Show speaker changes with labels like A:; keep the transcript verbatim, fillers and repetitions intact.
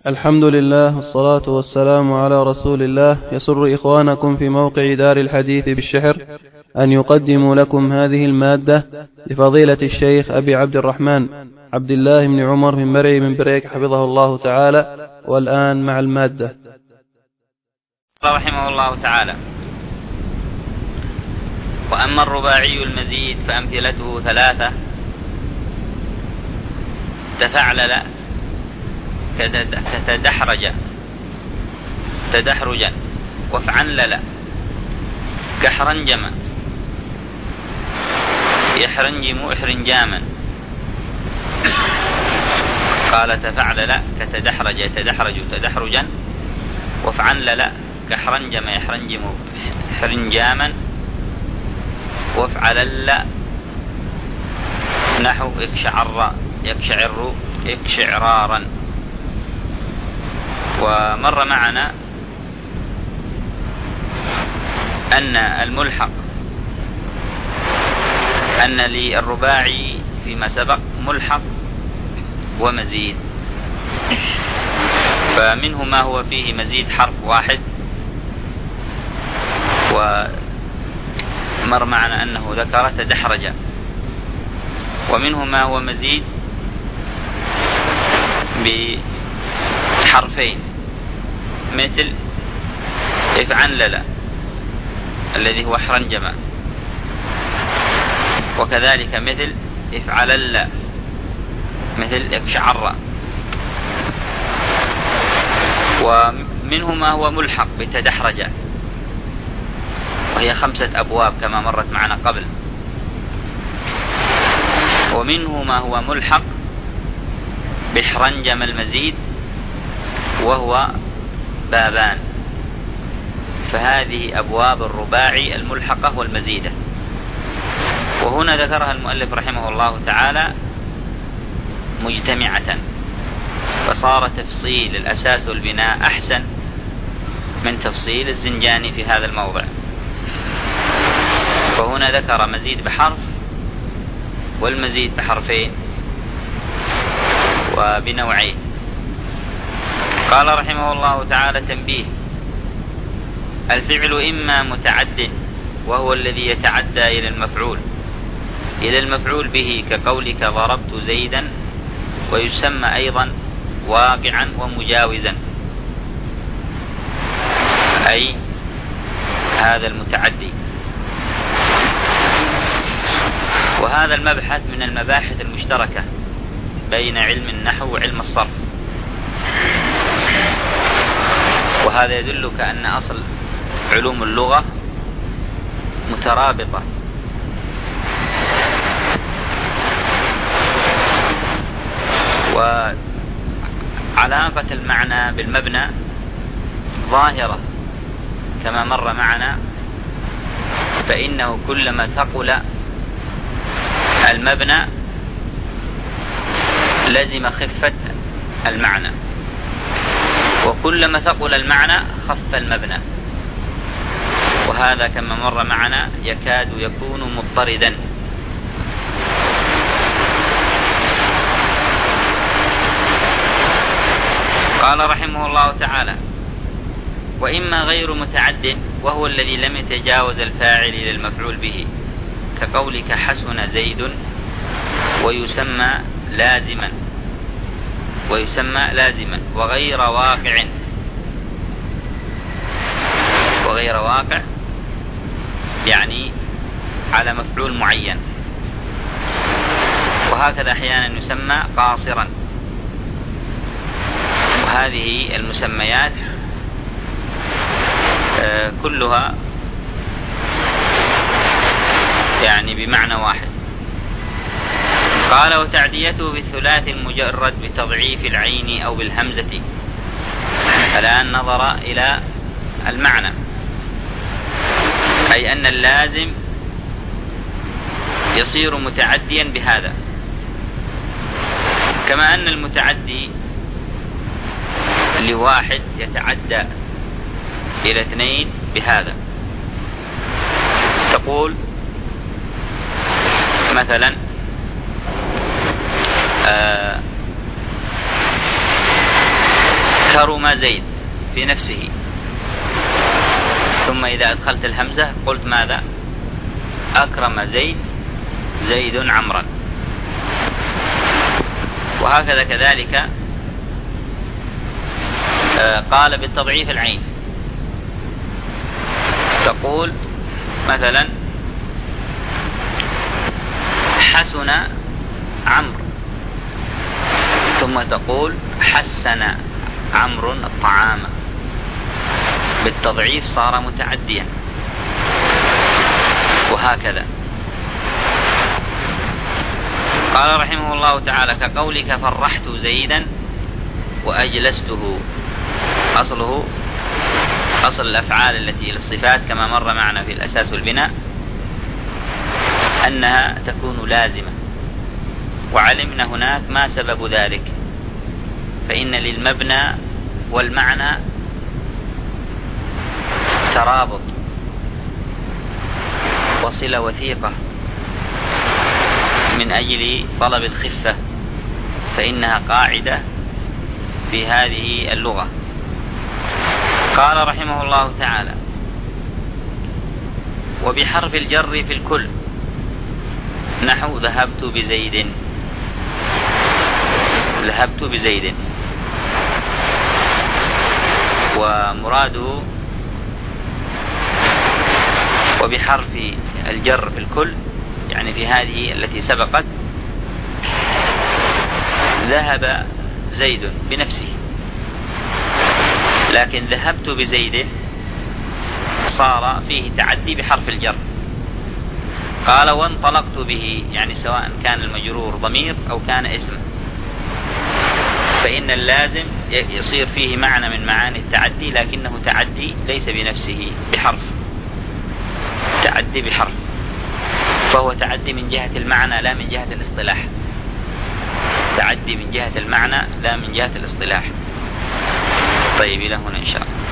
A: الحمد لله والصلاة والسلام على رسول الله. يسر إخوانكم في موقع دار الحديث بالشحر أن يقدموا لكم هذه المادة لفضيلة الشيخ أبي عبد الرحمن عبد الله بن عمر بن مرعي من بريك حفظه الله تعالى. والآن مع المادة.
B: رحمه الله تعالى. وأما الرباعي المزيد فأمثلته ثلاثة: تفعلل كتدحرج تدحرجا، وافعنلل كحرنجم، يحرنجم إحرنجاما. قال تفعلل كتدحرج يتدحرج تدحرجا، وافعنلل كحرنجم يحرنجم إحرنجاما، وافعلل نحو اكشعر يكشعر اكشعرارا. ومر معنا أن الملحق أن للرباعي فيما سبق ملحق ومزيد، فمنه ما هو فيه مزيد حرف واحد، ومر معنا أنه ذكر تدحرج، ومنه ما هو مزيد بحرفين مثل افعنلل الذي هو حرنجم، وكذلك مثل افعلل مثل اكشعر. ومنه ما هو ملحق بتدحرج، وهي خمسة أبواب كما مرت معنا قبل. ومنه ما هو ملحق بحرنجم المزيد، وهو بابان. فهذه أبواب الرباعي الملحقة والمزيدة، وهنا ذكرها المؤلف رحمه الله تعالى مجتمعة، فصار تفصيل الأساس والبناء أحسن من تفصيل الزنجاني في هذا الموضع. فهنا ذكر مزيد بحرف والمزيد بحرفين وبنوعين. قال رحمه الله تعالى: تنبيه: الفعل إما متعد، وهو الذي يتعدى إلى المفعول إلى المفعول به، كقولك ضربت زيدا، ويسمى أيضا واقعا ومجاوزا، أي هذا المتعدي. وهذا المبحث من المباحث المشتركة بين علم النحو وعلم الصرف، وهذا يدلك أن أصل علوم اللغة مترابطة. وعلاقة المعنى بالمبنى ظاهرة كما مر معنا، فإنه كلما ثقل المبنى لزم خفة المعنى، وكلما ثقل المعنى خف المبنى، وهذا كما مر معنا يكاد يكون مضطردا. قال رحمه الله تعالى: وإما غير متعد، وهو الذي لم يتجاوز الفاعل إلى المفعول به، كقولك حسن زيد، ويسمى لازما ويسمى لازما وغير واقع وغير واقع يعني على مفعول معين. وهكذا أحيانا يسمى قاصرا. وهذه المسميات كلها يعني بمعنى واحد. قال: وتعديته بالثلاث المجرد بتضعيف العين أو بالهمزة. الآن نظر إلى المعنى، أي أن اللازم يصير متعديا بهذا، كما أن المتعدي لواحد يتعدى إلى اثنين بهذا. تقول مثلا آه كرم زيد في نفسه، ثم إذا أدخلت الهمزة قلت ماذا؟ أكرم زيد زيد عمرا. وهكذا كذلك قال بالتضعيف العين، تقول مثلا حسن عمرو، ثم تقول حسن عمرو الطعام. بالتضعيف صار متعديا. وهكذا قال رحمه الله تعالى كقولك فرحت زيدا وأجلسته. أصله أصل الأفعال التي للصفات كما مر معنا في الأساس والبناء أنها تكون لازمة، وعلمنا هناك ما سبب ذلك، فإن للمبنى والمعنى ترابط وصلة وثيقة من أجل طلب الخفة، فإنها قاعدة في هذه اللغة. قال رحمه الله تعالى وبحرف الجر في الكل نحو ذهبت بزيد. ذهبت بزيد، ومراده وبحرف الجر في الكل يعني في هذه التي سبقت ذهب زيد بنفسه، لكن ذهبت بزيد صار فيه تعدي بحرف الجر. قال وانطلقت به، يعني سواء كان المجرور ضمير أو كان اسم، فإن اللازم يصير فيه معنى من معاني التعدي، لكنه تعدي ليس بنفسه بحرف، تعدي بحرف، فهو تعدي من جهة المعنى لا من جهة الاصطلاح. تعدي من جهة المعنى لا من جهة الاصطلاح. طيب إلى هنا إن شاء الله.